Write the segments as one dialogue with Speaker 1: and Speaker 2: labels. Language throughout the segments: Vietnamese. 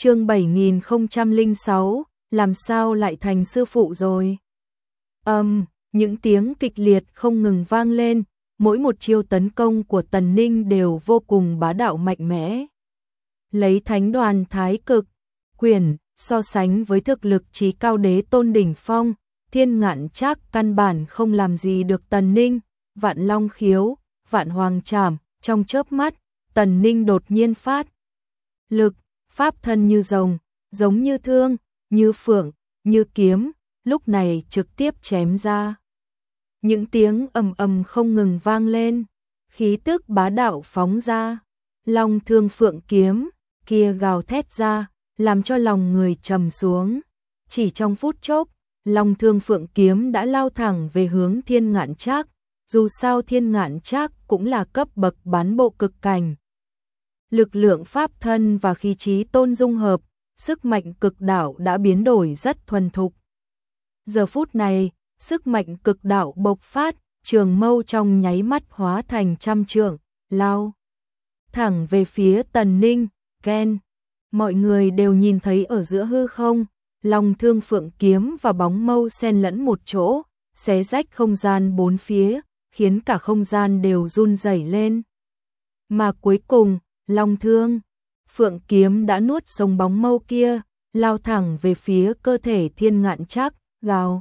Speaker 1: Chương 7006, làm sao lại thành sư phụ rồi? Những tiếng kịch liệt không ngừng vang lên, mỗi một chiêu tấn công của Tần Ninh đều vô cùng bá đạo mạnh mẽ. Lấy Thánh Đoàn Thái Cực Quyền so sánh với thực lực chí cao đế tôn đỉnh phong, Thiên Ngạn Trác căn bản không làm gì được Tần Ninh. Vạn Long Khiếu, Vạn Hoàng Trảm, trong chớp mắt, Tần Ninh đột nhiên phát lực, pháp thân như rồng, giống như thương, như phượng, như kiếm, lúc này trực tiếp chém ra. Những tiếng ầm ầm không ngừng vang lên, khí tức bá đạo phóng ra, long thương phượng kiếm kia gào thét ra, làm cho lòng người trầm xuống. Chỉ trong phút chốc, long thương phượng kiếm đã lao thẳng về hướng Thiên Ngạn Trác, dù sao Thiên Ngạn Trác cũng là cấp bậc bán bộ cực cảnh. Lực lượng pháp thân và khí trí tôn dung hợp, sức mạnh cực đạo đã biến đổi rất thuần thục. Giờ phút này, sức mạnh cực đạo bộc phát, trường mâu trong nháy mắt hóa thành trăm trượng, lao thẳng về phía Tần Ninh. Ken, mọi người đều nhìn thấy ở giữa hư không, long thương phượng kiếm và bóng mâu xen lẫn một chỗ, xé rách không gian bốn phía, khiến cả không gian đều run rẩy lên. Mà cuối cùng, long thương phượng kiếm đã nuốt sống bóng mâu kia, lao thẳng về phía cơ thể Thiên Ngạn Trác, gào.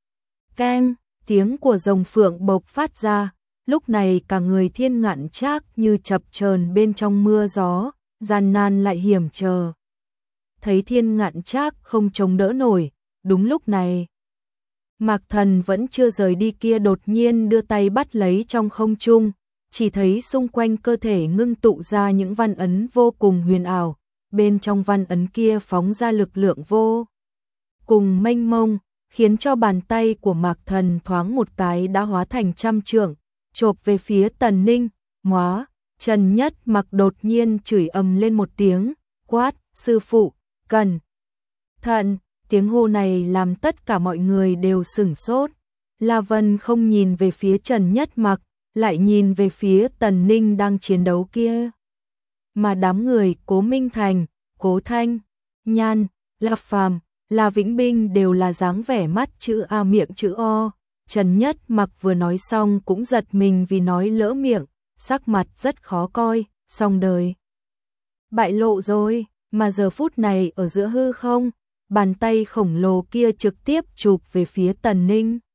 Speaker 1: Keng, tiếng của rồng phượng bộc phát ra, lúc này cả người Thiên Ngạn Trác như chập chờn bên trong mưa gió, gian nan lại hiểm trở. Thấy Thiên Ngạn Trác không chống đỡ nổi, đúng lúc này, Mạc Thần vẫn chưa rời đi kia đột nhiên đưa tay bắt lấy trong không trung, chỉ thấy xung quanh cơ thể ngưng tụ ra những văn ấn vô cùng huyền ảo, bên trong văn ấn kia phóng ra lực lượng vô cùng mênh mông, khiến cho bàn tay của Mạc Thần thoáng một cái đã hóa thành trăm trượng, chộp về phía Tần Ninh. Móa, Trần Nhất Mặc đột nhiên chửi ầm lên một tiếng, quát, sư phụ, cẩn thận. Tiếng hô này làm tất cả mọi người đều sửng sốt. La Vân không nhìn về phía Trần Nhất Mặc, lại nhìn về phía Tần Ninh đang chiến đấu kia. Mà đám người Cố Minh Thành, Cố Thanh, Nhan, La Phàm, La Vĩnh Binh đều là dáng vẻ mắt chữ A miệng chữ O. Trần Nhất Mặc vừa nói xong cũng giật mình vì nói lỡ miệng, sắc mặt rất khó coi, xong đời. Bại lộ rồi, mà giờ phút này ở giữa hư không, bàn tay khổng lồ kia trực tiếp chụp về phía Tần Ninh.